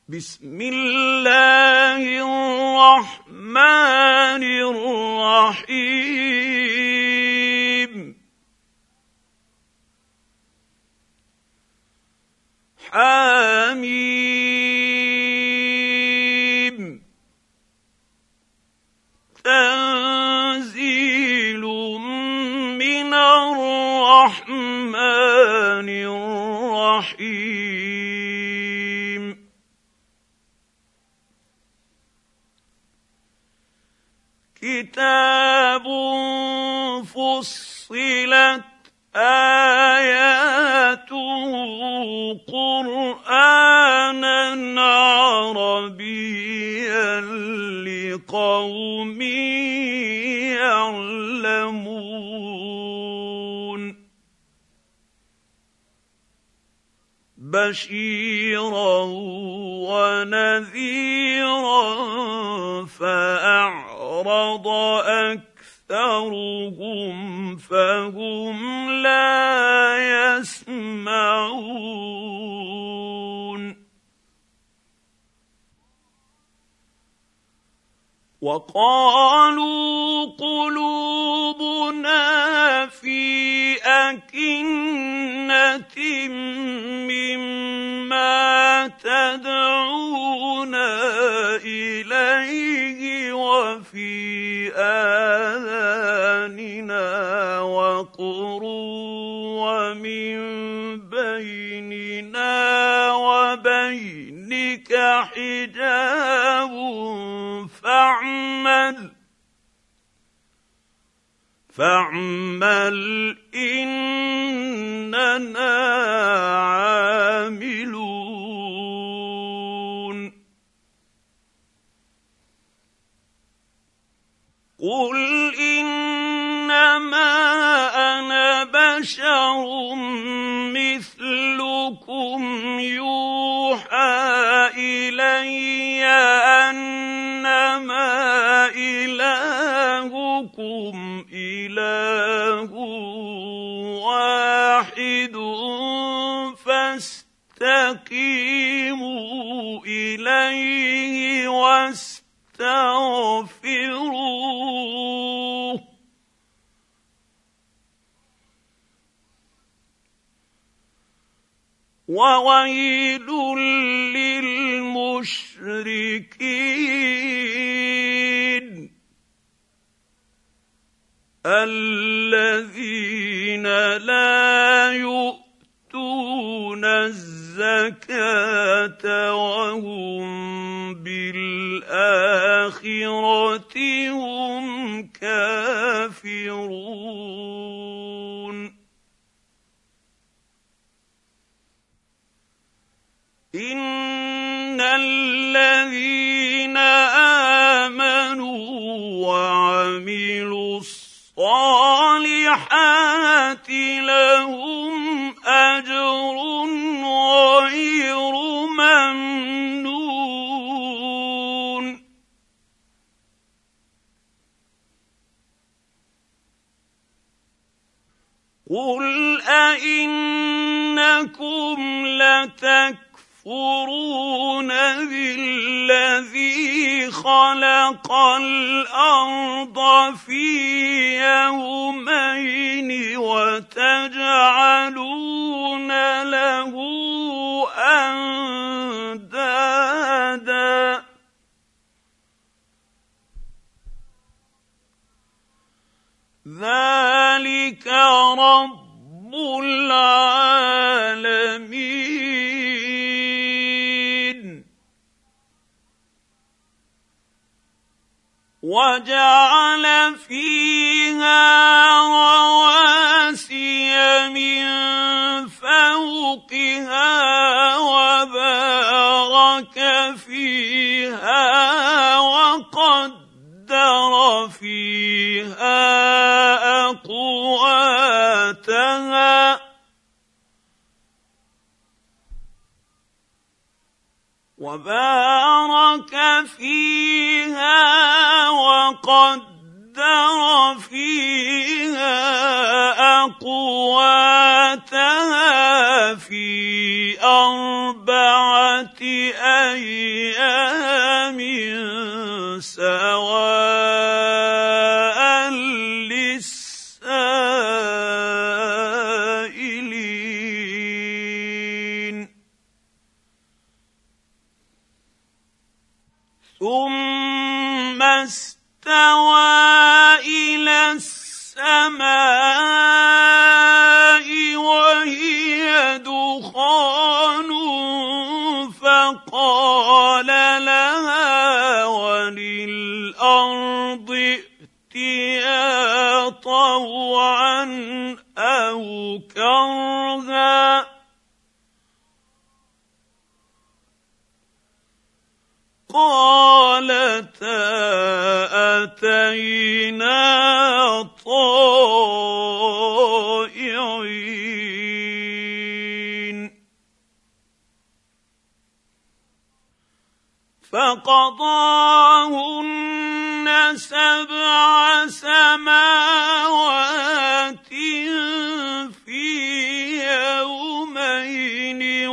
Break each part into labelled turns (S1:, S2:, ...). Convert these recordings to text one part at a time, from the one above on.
S1: بسم الله الرحمن الرحيم حميم تنزيل من الرحمن الرحيم كتاب فصلت آياته قرآنا عربيا لقوم يعلمون بشيرا ونذيرا فأعرض أكثرهم فهم لا يسمعون وقالوا قلوبنا في أكنة مما تدعونا إليه وفي آذاننا وقر ومن بيننا وبينك حجاب فاعمل إننا عاملون قل إنما أنا بشر مثلكم يوحى إلي أنما إلهكم إله واحد فاستقيموا إليه واستغفروه وويل للمشركين الذين لا يؤتون الزكاة وهم بالآخرة هم كافرون إن الذين آمنوا وعملوا الصالحات لهم أجر غير ممنون قل أئنكم لتكفرون بالذي خلق الأرض في يومين وتجعلون له أندادا ذلك رب العالمين وجعل فيها رواسي من فوقها وبارك فيها وقدر فيها أقواتها وقدر فيها أقواتها أقواتها في 4 أيام سواء للسائلين ثم استوى إلى السماء وهي دخان فقال لها وللأرض ائتيا طوعا أو كرها قالتا أتينا طائعين فقضاهن 7 سماوات في يومين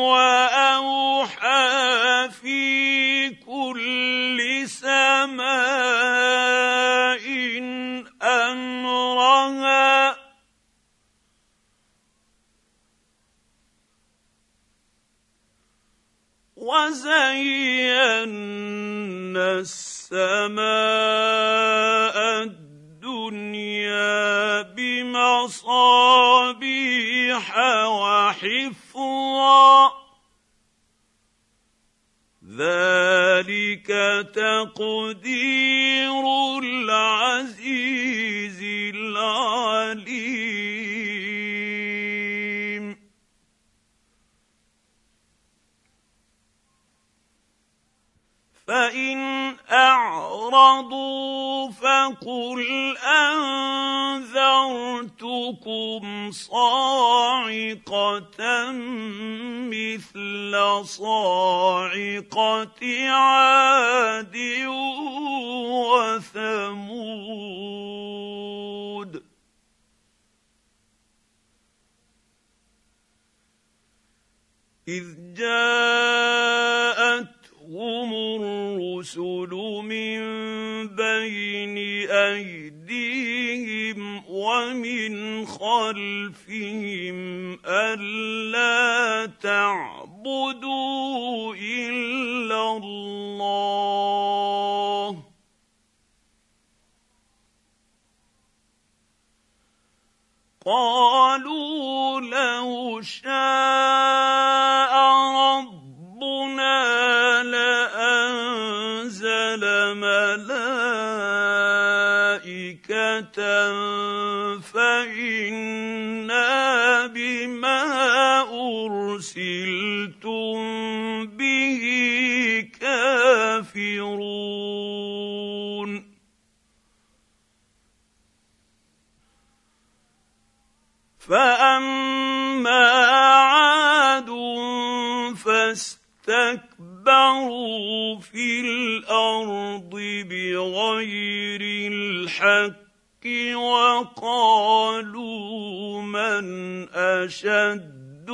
S1: وأوحى في كل سماء أمرها وزينا السماء الدنيا بمصابيح وحفظا ذلك تقدير العزيز العليم فإن أعرضوا فقل أنذرتكم صاعقة مثل صاعقة عاد وثمود إذ جاءتهم الرسل من بين أيديهم ومن خلفهم ألا تعبدوا إلا الله قالوا لو شاء ربنا لأنزل ملائكة فإنا بما أرسلتم به كافرون فأما عاد فاستكبروا في الأرض بغير الحق وقالوا من أشد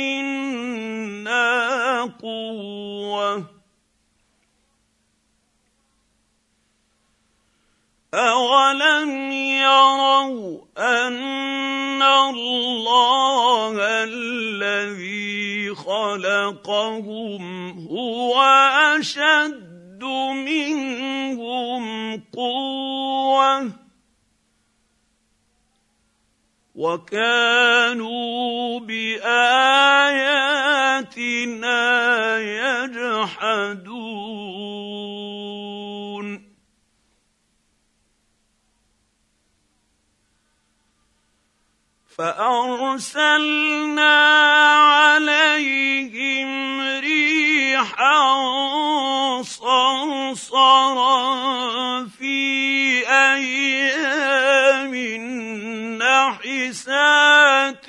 S1: منا قوة أولم يروا أن الله الذي خلقهم هو أشد منهم قوة وكانوا بآياتنا يجحدون فأرسلنا عليهم ريحا صرصرا في أيام نحسات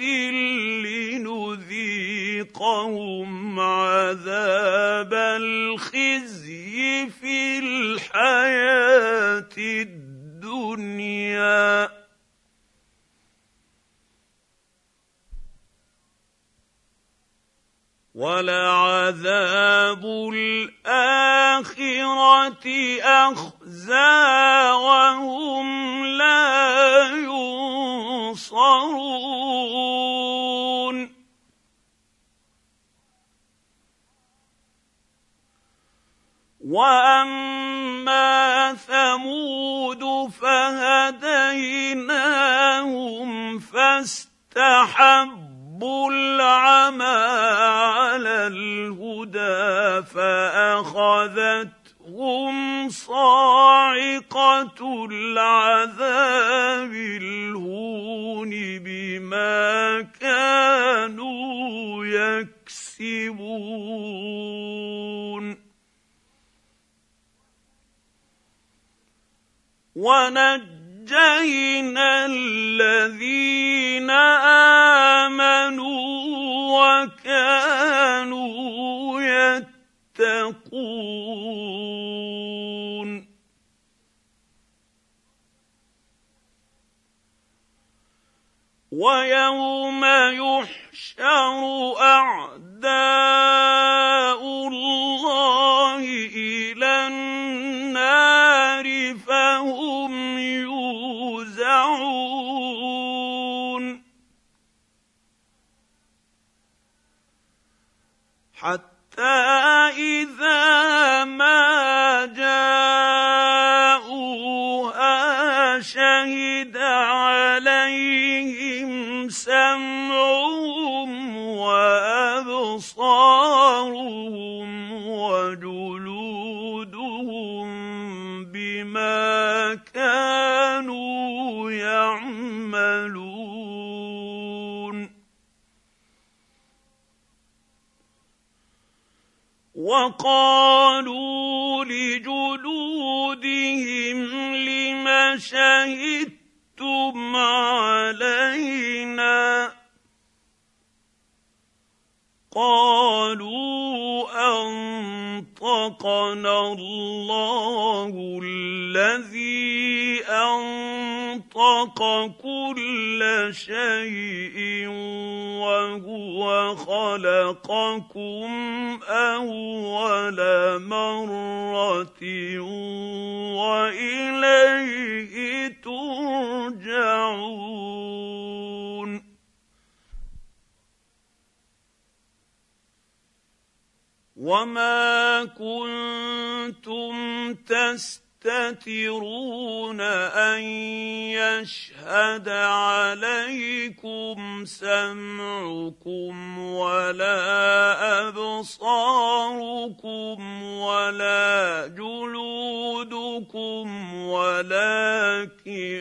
S1: لنذيقهم عذاب الخزي في الحياة الدنيا وَلَعَذَابُ الْآخِرَةِ أَخْزَىٰ وَهُمْ لَا يُنصَرُونَ وَأَمَّا ثَمُودُ فَهَدَيْنَاهُمْ فَاسْتَحَبُّوا الْعَمَىٰ عَلَى الْهُدَىٰ فَأَخَذَتْهُمْ صَاعِقَةُ الْعَذَابِ الْهُونِ بِمَا كَانُوا يَكْسِبُونَ وَنَجَّيْنَا الَّذِينَ آمَنُوا وَكَانُوا يَتَّقُونَ وَيَوْمَ يُحْشَرُ أَعْدَاءُ اللَّهِ إِلَى النَّارِ فَهُمْ يُوزَعُونَ حَتَّى إِذَا مَا جَاءُوهَا شَهِدَ عَلَيْهِمْ سَمْعُهُمْ وَأَبْصَارُهُمْ وَجُلُودُهُم بِمَا كَانُوا يَعْمَلُونَ وَقَالُوا لِجُلُودِهِمْ لِمَ شَهِدتُّمْ عَلَيْنَا قَالُوا أَنطَقَنَا اللَّهُ الَّذِي أَنطَقَ كُلَّ شَيْءٍ وَهُوَ خَلَقَكُمْ أَوَّلَ مَرَّةٍ وَإِلَيْهِ تُرْجَعُونَ وَمَا كُنتُمْ تَسْتَتِرُونَ أَن يَشْهَدَ عَلَيْكُمْ سَمْعُكُمْ وَلَا أَبْصَارُكُمْ وَلَا جُلُودُكُمْ وَلَٰكِن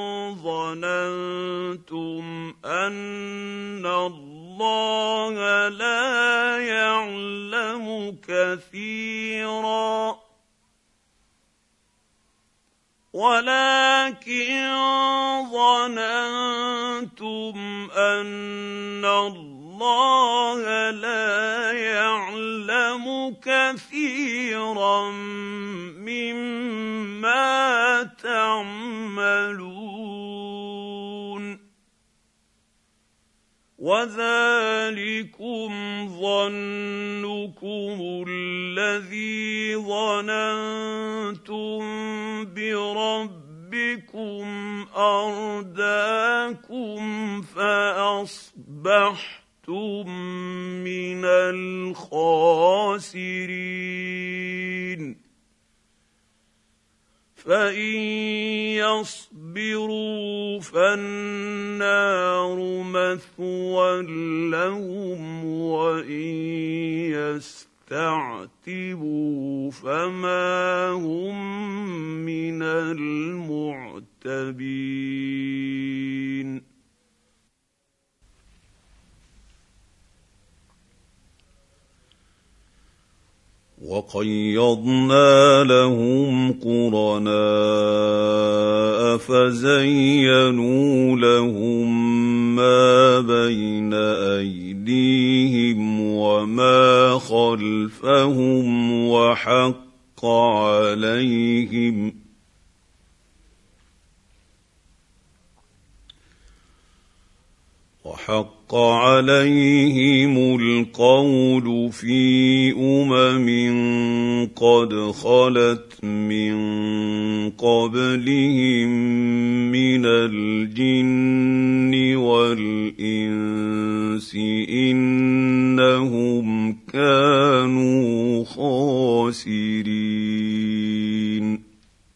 S1: ظَنَنتُمْ أَنَّ اللَّهَ لَا يَعْلَمُ كَثِيرًا وَلَٰكِن ظَنَنتُمْ أَنَّ اللَّهَ لَا يَعْلَمُ كَثِيرًا مِّمَّا تَعْمَلُونَ وَذَٰلِكُمْ ظَنُّكُمُ الَّذِي ظَنَنتُم بِرَبِّكُمْ أَرْدَاكُمْ فَأَصْبَحْتُم مِّنَ الْخَاسِرِينَ فَإِن يَصْبِرُوا فَالنَّارُ مَثْوًى لَّهُمْ وَإِن يَسْتَعْتِبُوا فَمَا هُم مِّنَ الْمُعْتَبِينَ وَقَيَّضْنَا لَهُمْ قُرَنَاءَ فَزَيَّنُوا لَهُم مَّا بَيْنَ أَيْدِيهِمْ وَمَا خَلْفَهُمْ وَحَقَّ حق عليهم القول في قد خلت من قبلهم من الجن والإنس إنهم كانوا خاسرين.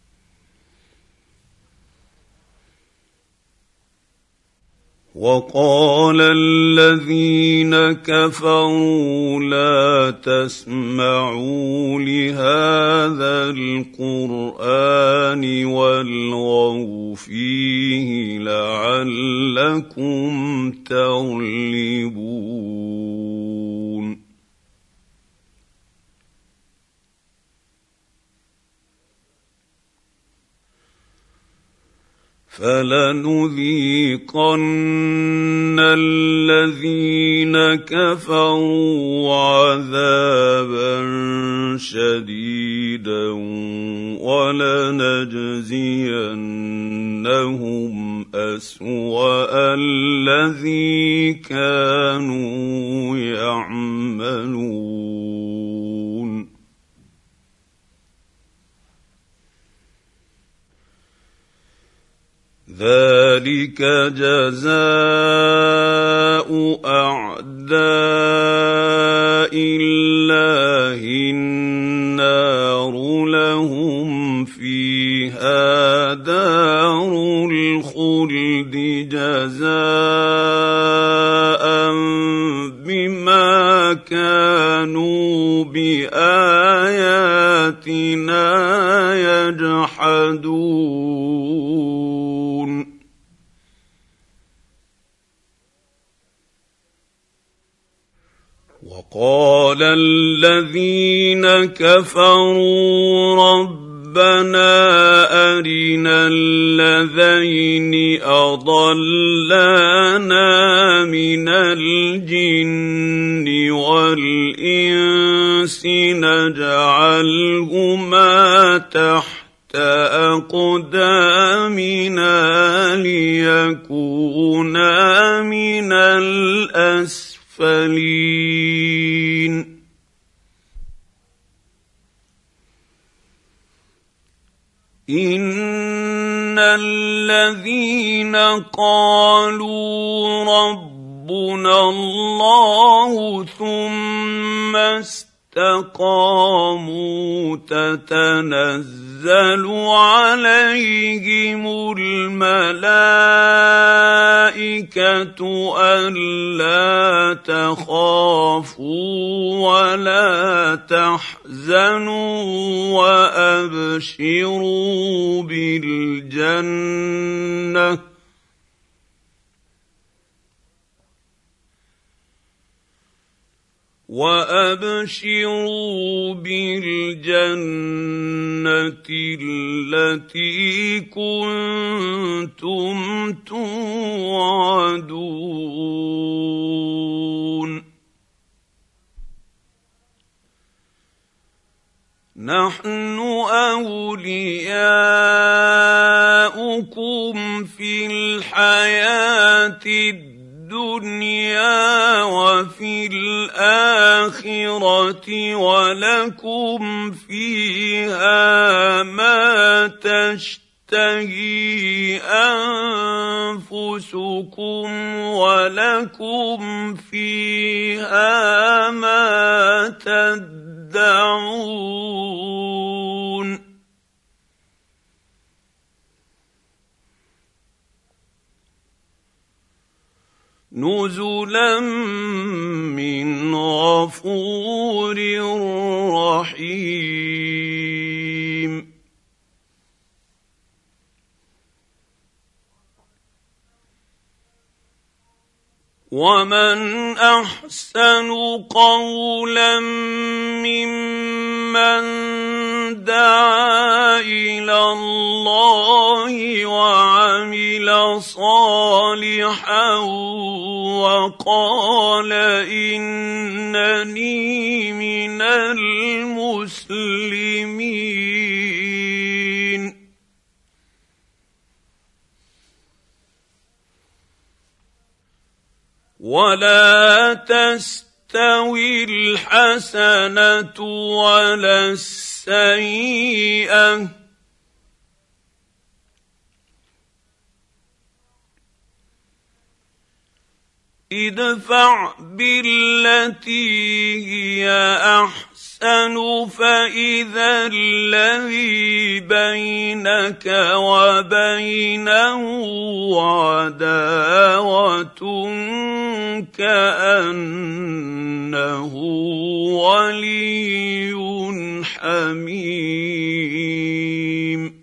S1: وقال الذين كفروا لا تسمعوا لهذا القرآن والغوا فيه لعلكم تغلبون. فلنذيقن الذين كفروا عذابا شديدا ولنجزينهم أسوأ الذي كانوا يعملون. ذلك جزاء أعداء الله النار لهم فيها دار الخلد جزاء بما كانوا بآياتنا يجحدون. وقال الذين كفروا ربنا أرنا الذين أضلانا من الجن والإنس نجعلهما تحت أقدامنا ليكونا من الأسفلين. إن الذين قالوا ربنا الله ثم استقاموا تتنزل عليهم الملائكة ألا تخافوا ولا تحزنوا وأبشروا بالجنة التي كنتم توعدون. نحن أولياؤكم في الحياة الدنيا وفي الآخرة ولكم فيها ما تشتهي أنفسكم ولكم فيها ما تدعون. نزلا من غفور رحيم. ومن أحسن قولا ممن دعا إلى الله وعمل صالحا وقال إنني من المسلمين. الحسنه ولا السيئه ادفع بالتي هي احسن فاذا الذي بينك وبينه عداوه كانه ولي حميم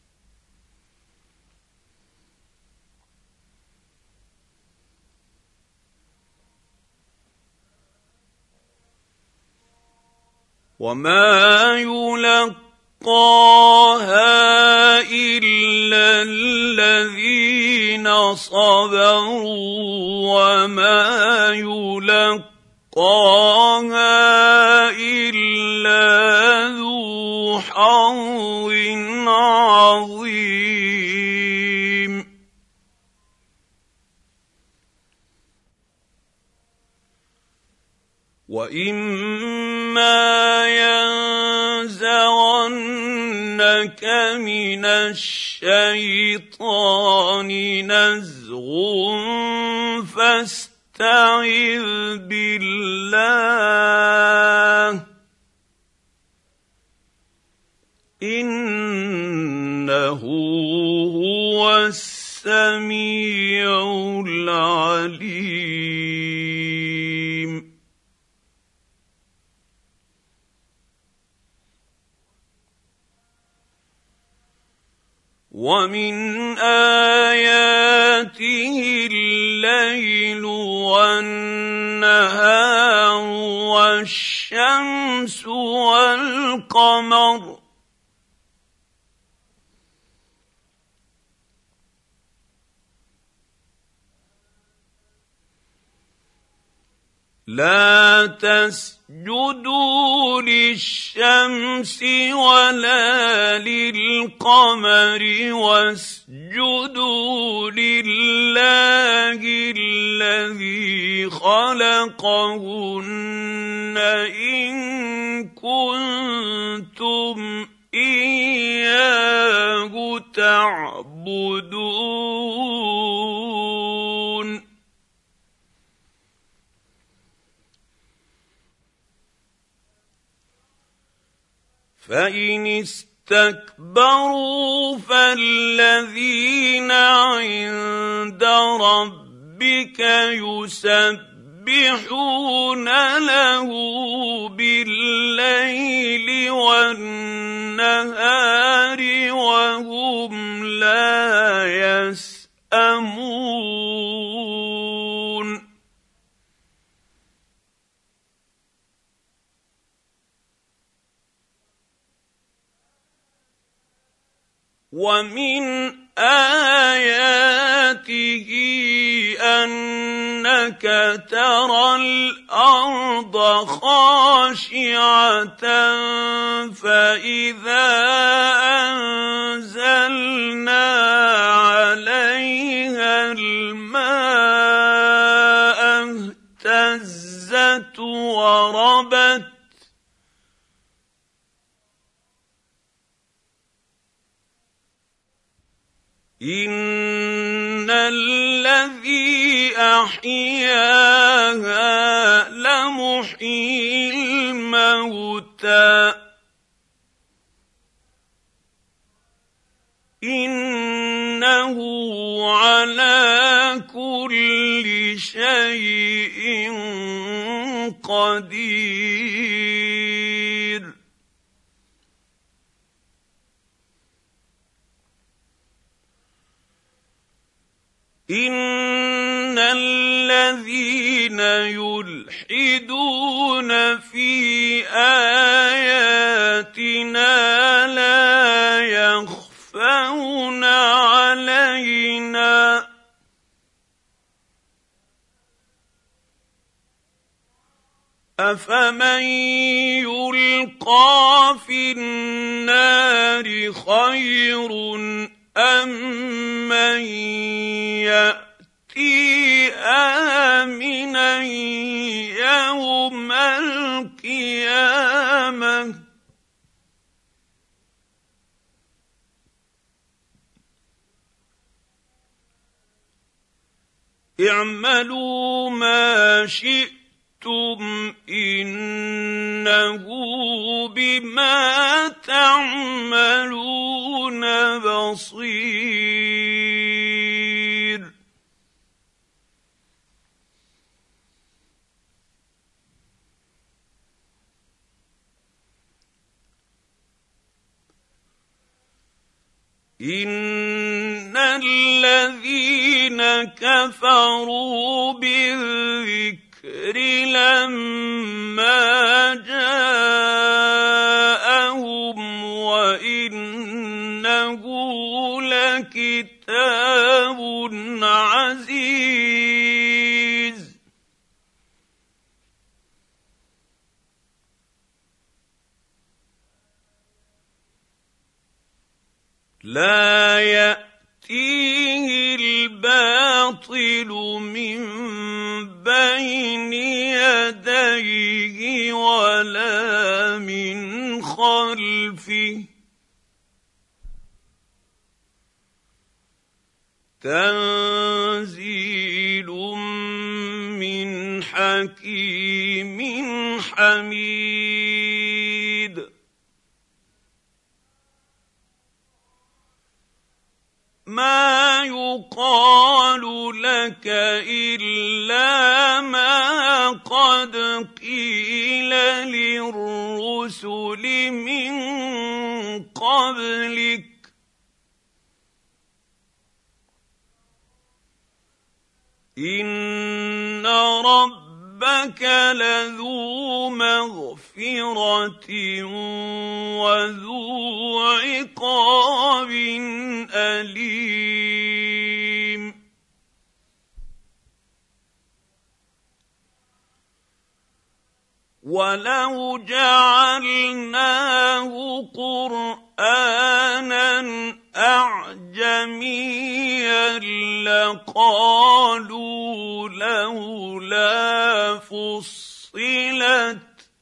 S1: وما يلقاها الا الذين صبروا وما يلقاها الا ذو حظ عظيم وإما ينزغنك من الشيطان نزغ فاستعذ بالله إنه هو السميع العليم ومن آياته الليل والنهار والشمس والقمر لا تسجدوا للشمس ولا للقمر واسجدوا لله الذي خلقهن إن كنتم إياه تعبدون فإن استكبروا فالذين عند ربك يسبحون له بالليل والنهار وهم لا يسأمون ومن آياته أنك ترى الأرض خاشعة فإذا أنزلنا عليها الماء اهتزت وربت إن الذي أحياها لمحيي الموتى إنه على كل شيء قدير إن الذين يلحدون في آياتنا لا يخفون علينا أفمن يلقى في النار خير أم من يأتي آمنا يوم القيامة اعملوا ما شئتم إنه بما تعملون بصير. إن الذين كفروا بالذكر لما جاءهم وإنه لكتاب عزيز. لا يأتيه الباطل من بين يديه ولا من خلفه تنزيل من حكيم حميد. ما يقال لك إلا ما قد قيل للرسل من قبلك إن ربك لذو مغفرة وذو عقاب أليم. ولو جعلناه قرآنا أعجميا لقالوا لولا فصلت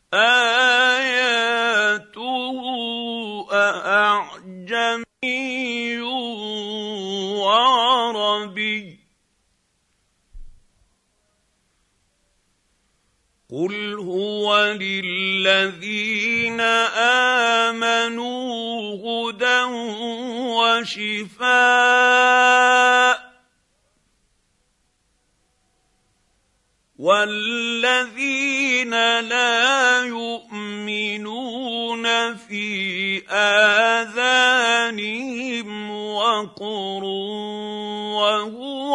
S1: آياته أأعجمي وعربي قل هو للذين آمنوا هدى وشفاء والذين لا يؤمنون في آذانهم وقر وهو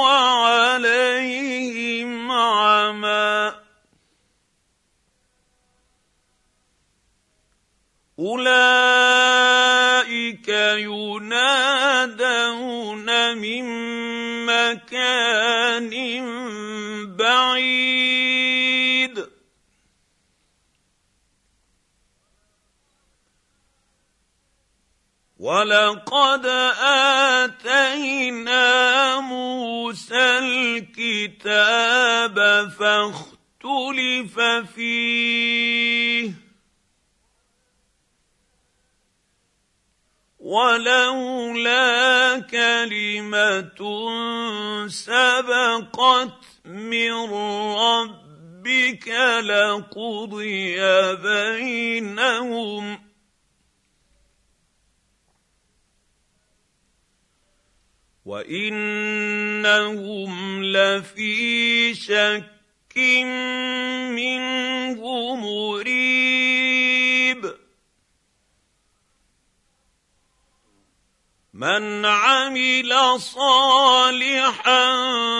S1: عليهم عمى أولئك ينادون من مكان بعيد ولقد آتينا موسى الكتاب فاختلف فيه ولولا كلمة سبقت من ربك لقضي بينهم وإنهم لفي شك منه مريب. من عمل صالحا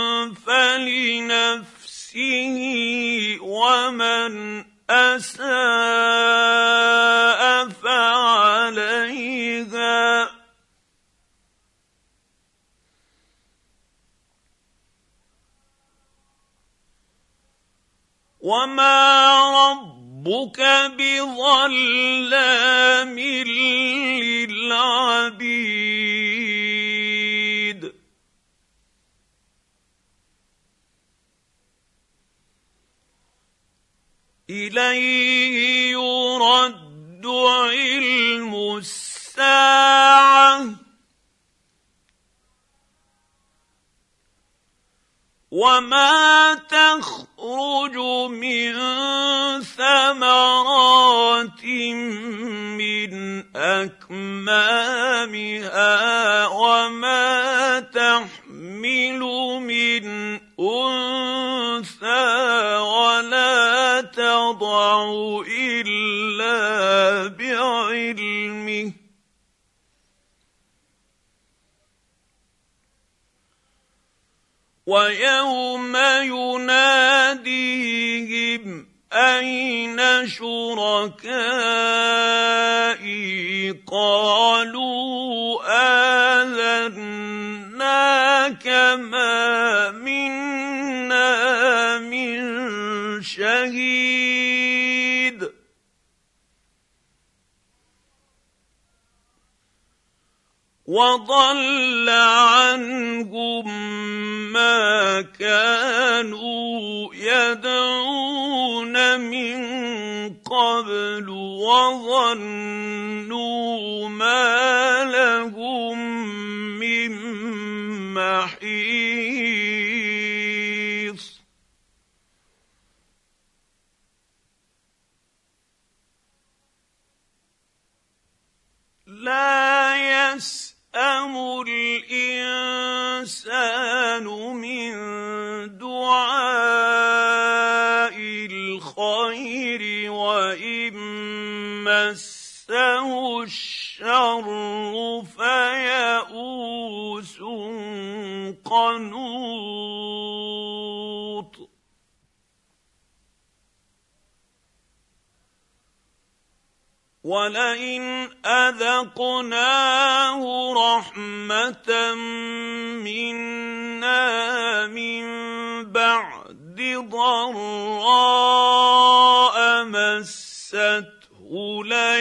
S1: فلنفسه ومن أساء فعليها وما ربك بظلام للعبيد. إليه يرد علم الساعة وما تخرج من ثمرات من أكمامها وما تحمل من أنثى ولا تضع إلا بعلمه ويوم يناديهم أين شركائي قالوا آذناك ما منا من شهيد وضل عنهم ما كانوا يدعون من قبل وظنوا ما لهم من محيص لا يسأم الإنسان من دعاء الخير وإن مسه الشر فيئوس قنوط ولئن أذقناه رحمة منا من بعد ضراء مسته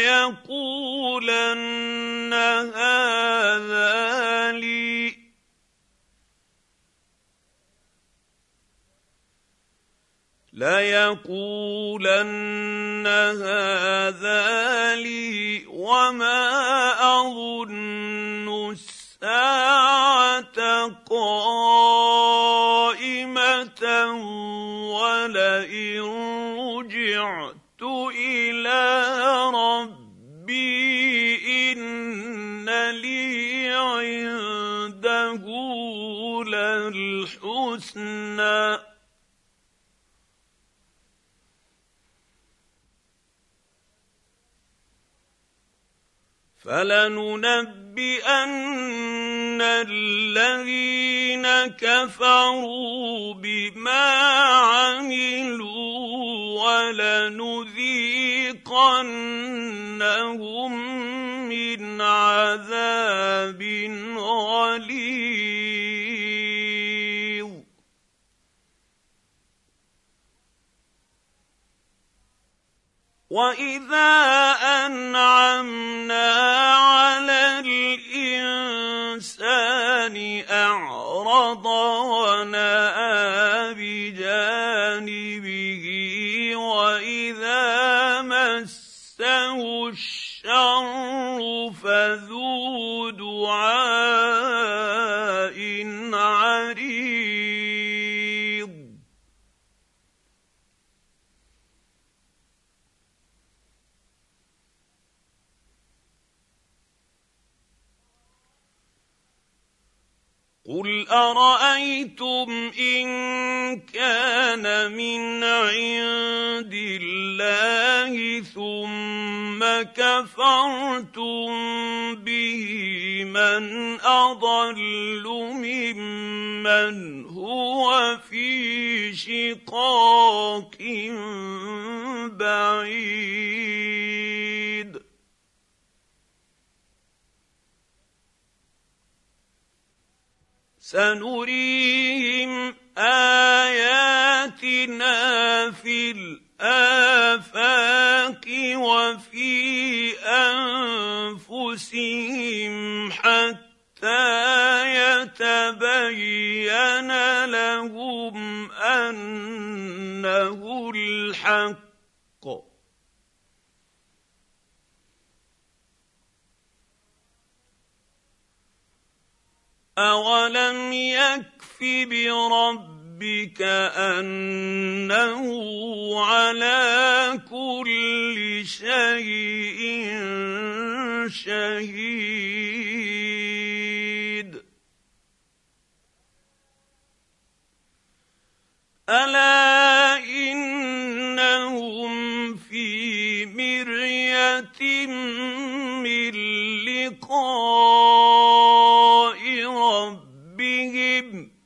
S1: ليقولن هذا لي وما أظن الساعة قائمة ولئن رجعت إلى ربي إن لي عنده للحسنى فلننبئن الذين كفروا بما عملوا ولنذيقنهم من عذاب غليظ وإذا أنعمنا على الإنسان أعرض ونأى بجانبه وإذا مسه الشر فذو دعاء عريض قل أرأيتم إن كان من عند الله ثم كفرتم به من أضل ممن هو في شقاق بعيد سنريهم آياتنا في الآفاق وفي أنفسهم حتى يتبين لهم أنه الحق أولم يكف بربك ربك أنه على كل شيء شهيد ألا إنهم في مرية من لقاء ربهم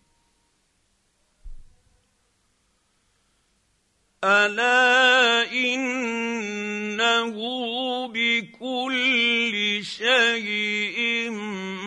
S1: ألا إنه بكل شيء